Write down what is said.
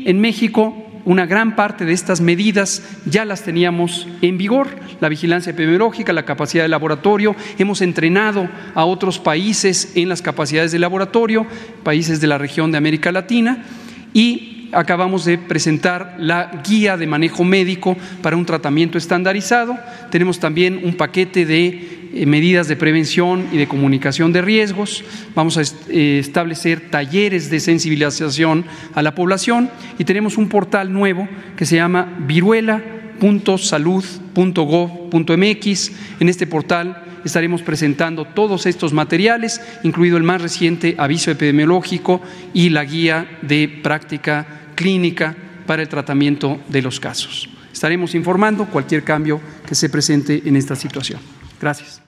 Y en México, una gran parte de estas medidas ya las teníamos en vigor: la vigilancia epidemiológica, la capacidad de laboratorio. Hemos entrenado a otros países en las capacidades de laboratorio, países de la región de América Latina, y acabamos de presentar la guía de manejo médico para un tratamiento estandarizado. Tenemos también un paquete de medidas de prevención y de comunicación de riesgos. Vamos a establecer talleres de sensibilización a la población, y tenemos un portal nuevo que se llama viruela.salud.gov.mx. En este portal estaremos presentando todos estos materiales, incluido el más reciente aviso epidemiológico y la guía de práctica clínica para el tratamiento de los casos. Estaremos informando cualquier cambio que se presente en esta situación. Gracias.